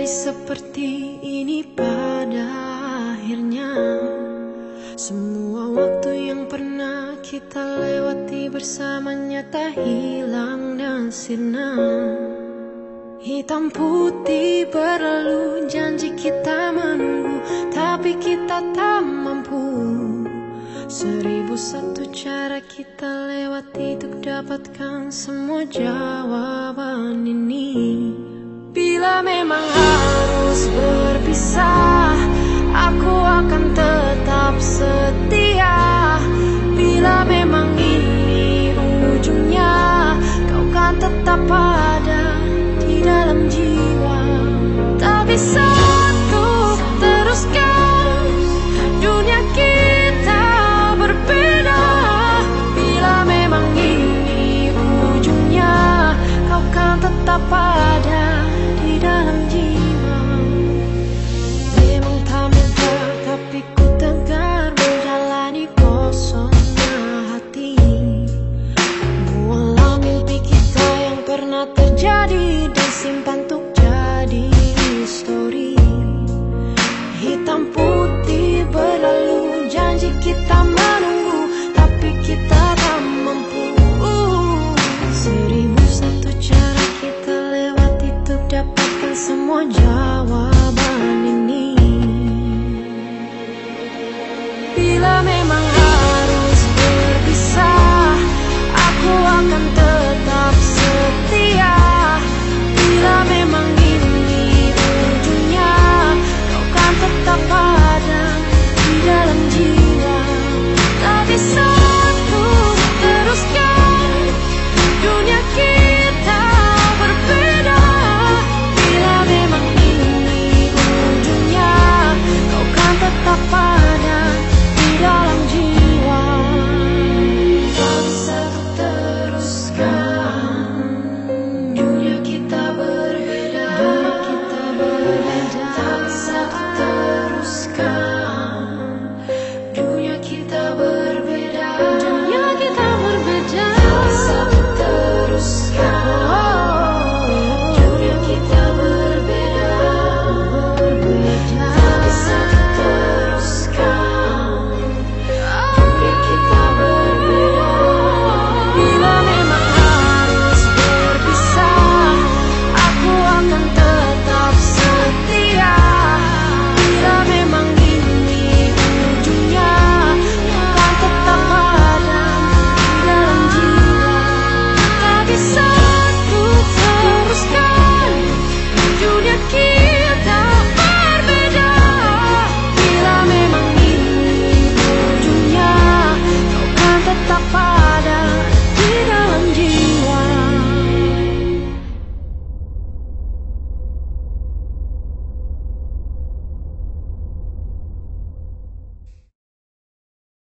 seperti ini pada akhirnya. Semua waktu yang pernah kita lewati bersamanya tak hilang dan sirna. Hitam putih berlalu, janji kita menunggu, tapi kita tak mampu. 1001 cara kita lewati untuk dapatkan semua jawaban ini. Bila memang harus berpisah, aku akan tetap setia. Bila memang ini ujungnya, kau kan tetap